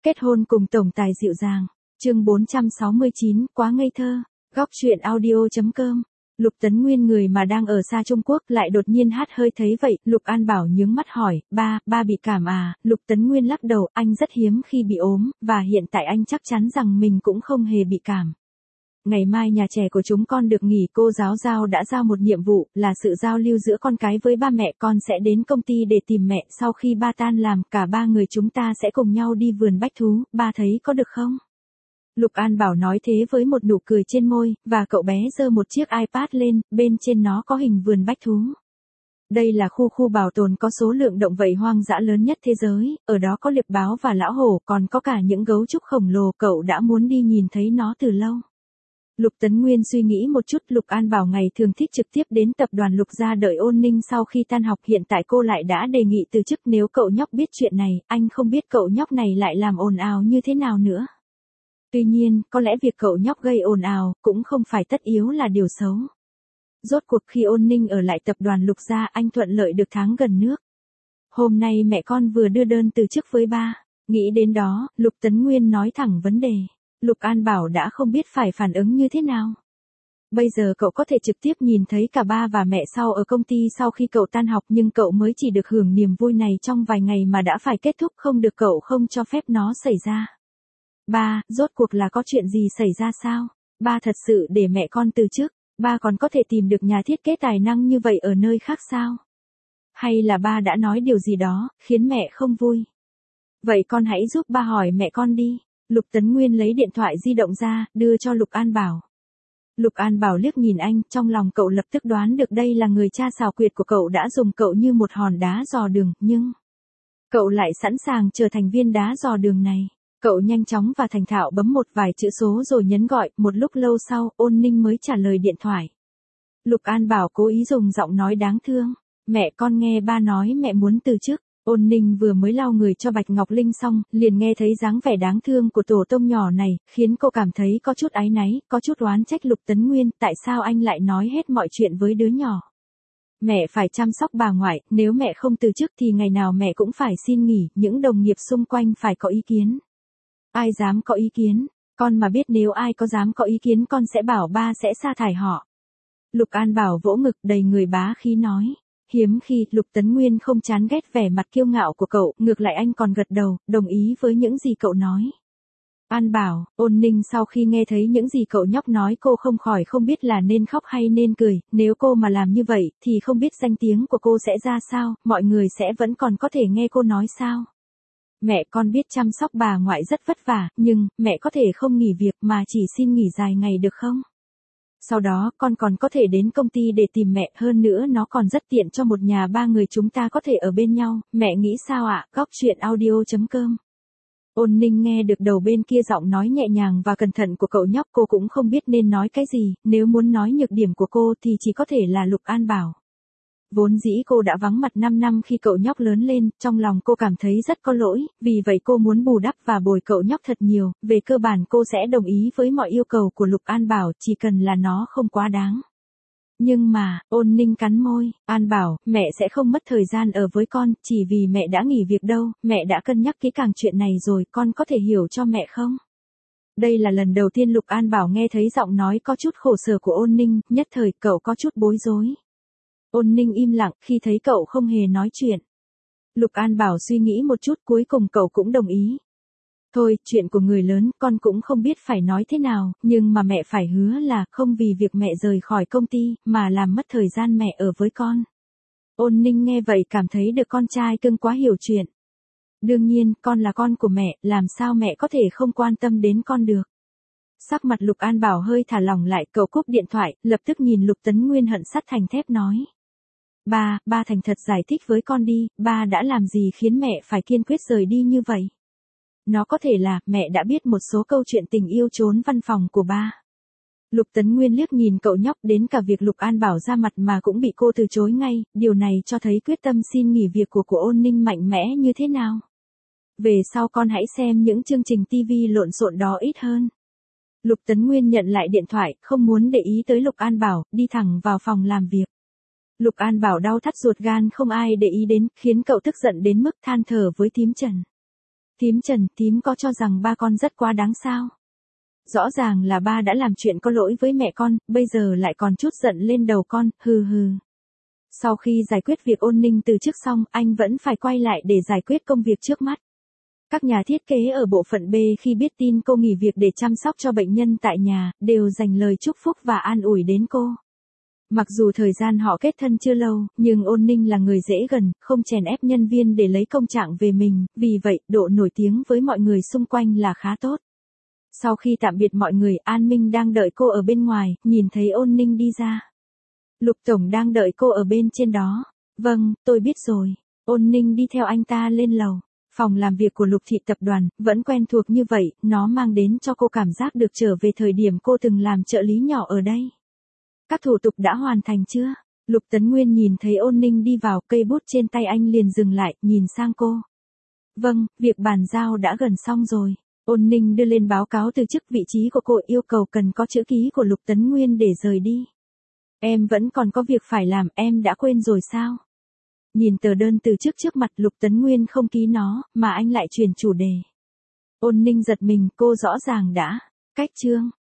Kết hôn cùng tổng tài dịu dàng. Chương 469, quá ngây thơ. Góc truyện audio.com. Lục Tấn Nguyên người mà đang ở xa Trung Quốc lại đột nhiên hát hơi thấy vậy, Lục An Bảo nhướng mắt hỏi, ba bị cảm à? Lục Tấn Nguyên lắc đầu, anh rất hiếm khi bị ốm, và hiện tại anh chắc chắn rằng mình cũng không hề bị cảm. Ngày mai nhà trẻ của chúng con được nghỉ, cô giáo Giao đã giao một nhiệm vụ, là sự giao lưu giữa con cái với ba mẹ. Con sẽ đến công ty để tìm mẹ, sau khi ba tan làm, cả ba người chúng ta sẽ cùng nhau đi vườn bách thú, ba thấy có được không? Lục An Bảo nói thế với một nụ cười trên môi, và cậu bé giơ một chiếc iPad lên, bên trên nó có hình vườn bách thú. Đây là khu bảo tồn có số lượng động vật hoang dã lớn nhất thế giới, ở đó có liệp báo và lão hổ, còn có cả những gấu trúc khổng lồ, cậu đã muốn đi nhìn thấy nó từ lâu. Lục Tấn Nguyên suy nghĩ một chút, Lục An Bảo ngày thường thích trực tiếp đến tập đoàn Lục gia đợi Ôn Ninh sau khi tan học, hiện tại cô lại đã đề nghị từ chức. Nếu cậu nhóc biết chuyện này, anh không biết cậu nhóc này lại làm ồn ào như thế nào nữa. Tuy nhiên, có lẽ việc cậu nhóc gây ồn ào cũng không phải tất yếu là điều xấu. Rốt cuộc khi Ôn Ninh ở lại tập đoàn Lục gia, anh thuận lợi được tháng gần nước. Hôm nay mẹ con vừa đưa đơn từ chức với ba. Nghĩ đến đó, Lục Tấn Nguyên nói thẳng vấn đề. Lục An Bảo đã không biết phải phản ứng như thế nào. Bây giờ cậu có thể trực tiếp nhìn thấy cả ba và mẹ sau ở công ty sau khi cậu tan học, nhưng cậu mới chỉ được hưởng niềm vui này trong vài ngày mà đã phải kết thúc, không được, cậu không cho phép nó xảy ra. Ba, rốt cuộc là có chuyện gì xảy ra sao? Ba thật sự để mẹ con từ chức? Ba còn có thể tìm được nhà thiết kế tài năng như vậy ở nơi khác sao? Hay là ba đã nói điều gì đó, khiến mẹ không vui? Vậy con hãy giúp ba hỏi mẹ con đi. Lục Tấn Nguyên lấy điện thoại di động ra, đưa cho Lục An Bảo. Lục An Bảo liếc nhìn anh, trong lòng cậu lập tức đoán được đây là người cha xảo quyệt của cậu đã dùng cậu như một hòn đá dò đường, nhưng cậu lại sẵn sàng trở thành viên đá dò đường này. Cậu nhanh chóng và thành thạo bấm một vài chữ số rồi nhấn gọi, một lúc lâu sau, Ôn Ninh mới trả lời điện thoại. Lục An Bảo cố ý dùng giọng nói đáng thương. Mẹ, con nghe ba nói mẹ muốn từ chức. Ôn Ninh vừa mới lau người cho Bạch Ngọc Linh xong, liền nghe thấy dáng vẻ đáng thương của tổ tông nhỏ này, khiến cô cảm thấy có chút áy náy, có chút oán trách Lục Tấn Nguyên, tại sao anh lại nói hết mọi chuyện với đứa nhỏ. Mẹ phải chăm sóc bà ngoại, nếu mẹ không từ chức thì ngày nào mẹ cũng phải xin nghỉ, những đồng nghiệp xung quanh phải có ý kiến. Ai dám có ý kiến? Con mà biết nếu ai có dám có ý kiến con sẽ bảo ba sẽ sa thải họ. Lục An Bảo vỗ ngực đầy người bá khí nói. Hiếm khi, Lục Tấn Nguyên không chán ghét vẻ mặt kiêu ngạo của cậu, ngược lại anh còn gật đầu, đồng ý với những gì cậu nói. An Bảo, Ôn Ninh sau khi nghe thấy những gì cậu nhóc nói, cô không khỏi không biết là nên khóc hay nên cười, nếu cô mà làm như vậy, thì không biết danh tiếng của cô sẽ ra sao, mọi người sẽ vẫn còn có thể nghe cô nói sao. Mẹ, con biết chăm sóc bà ngoại rất vất vả, nhưng, mẹ có thể không nghỉ việc mà chỉ xin nghỉ dài ngày được không? Sau đó, con còn có thể đến công ty để tìm mẹ, hơn nữa nó còn rất tiện cho một nhà ba người chúng ta có thể ở bên nhau, mẹ nghĩ sao ạ? Góc truyện audio.com. Ôn Ninh nghe được đầu bên kia giọng nói nhẹ nhàng và cẩn thận của cậu nhóc, cô cũng không biết nên nói cái gì, nếu muốn nói nhược điểm của cô thì chỉ có thể là Lục An Bảo. Vốn dĩ cô đã vắng mặt 5 năm khi cậu nhóc lớn lên, trong lòng cô cảm thấy rất có lỗi, vì vậy cô muốn bù đắp và bồi cậu nhóc thật nhiều, về cơ bản cô sẽ đồng ý với mọi yêu cầu của Lục An Bảo, chỉ cần là nó không quá đáng. Nhưng mà, Ôn Ninh cắn môi, An Bảo, mẹ sẽ không mất thời gian ở với con, chỉ vì mẹ đã nghỉ việc đâu, mẹ đã cân nhắc kỹ càng chuyện này rồi, con có thể hiểu cho mẹ không? Đây là lần đầu tiên Lục An Bảo nghe thấy giọng nói có chút khổ sở của Ôn Ninh, nhất thời cậu có chút bối rối. Ôn Ninh im lặng khi thấy cậu không hề nói chuyện. Lục An Bảo suy nghĩ một chút, cuối cùng cậu cũng đồng ý. Thôi, chuyện của người lớn, con cũng không biết phải nói thế nào, nhưng mà mẹ phải hứa là không vì việc mẹ rời khỏi công ty, mà làm mất thời gian mẹ ở với con. Ôn Ninh nghe vậy cảm thấy được con trai cưng quá hiểu chuyện. Đương nhiên, con là con của mẹ, làm sao mẹ có thể không quan tâm đến con được. Sắc mặt Lục An Bảo hơi thả lỏng lại, cậu cúp điện thoại, lập tức nhìn Lục Tấn Nguyên hận sắt thành thép nói. Ba thành thật giải thích với con đi, ba đã làm gì khiến mẹ phải kiên quyết rời đi như vậy? Nó có thể là, mẹ đã biết một số câu chuyện tình yêu trốn văn phòng của ba. Lục Tấn Nguyên liếc nhìn cậu nhóc, đến cả việc Lục An Bảo ra mặt mà cũng bị cô từ chối ngay, điều này cho thấy quyết tâm xin nghỉ việc của Ôn Ninh mạnh mẽ như thế nào. Về sau con hãy xem những chương trình TV lộn xộn đó ít hơn. Lục Tấn Nguyên nhận lại điện thoại, không muốn để ý tới Lục An Bảo, đi thẳng vào phòng làm việc. Lục An Bảo đau thắt ruột gan không ai để ý đến, khiến cậu tức giận đến mức than thở với thím Trần. Thím Trần, thím có cho rằng ba con rất quá đáng sao? Rõ ràng là ba đã làm chuyện có lỗi với mẹ con, bây giờ lại còn chút giận lên đầu con, hừ hừ. Sau khi giải quyết việc Ôn Ninh từ chức xong, anh vẫn phải quay lại để giải quyết công việc trước mắt. Các nhà thiết kế ở bộ phận B khi biết tin cô nghỉ việc để chăm sóc cho bệnh nhân tại nhà, đều dành lời chúc phúc và an ủi đến cô. Mặc dù thời gian họ kết thân chưa lâu, nhưng Ôn Ninh là người dễ gần, không chèn ép nhân viên để lấy công trạng về mình, vì vậy, độ nổi tiếng với mọi người xung quanh là khá tốt. Sau khi tạm biệt mọi người, An Minh đang đợi cô ở bên ngoài, nhìn thấy Ôn Ninh đi ra. Lục Tổng đang đợi cô ở bên trên đó. Vâng, tôi biết rồi. Ôn Ninh đi theo anh ta lên lầu. Phòng làm việc của Lục Thị Tập đoàn, vẫn quen thuộc như vậy, nó mang đến cho cô cảm giác được trở về thời điểm cô từng làm trợ lý nhỏ ở đây. Các thủ tục đã hoàn thành chưa? Lục Tấn Nguyên nhìn thấy Ôn Ninh đi vào, cây bút trên tay anh liền dừng lại, nhìn sang cô. Vâng, việc bàn giao đã gần xong rồi. Ôn Ninh đưa lên báo cáo từ chức, vị trí của cô yêu cầu cần có chữ ký của Lục Tấn Nguyên để rời đi. Em vẫn còn có việc phải làm, em đã quên rồi sao? Nhìn tờ đơn từ chức trước mặt, Lục Tấn Nguyên không ký nó, mà anh lại chuyển chủ đề. Ôn Ninh giật mình, cô rõ ràng đã cách chương.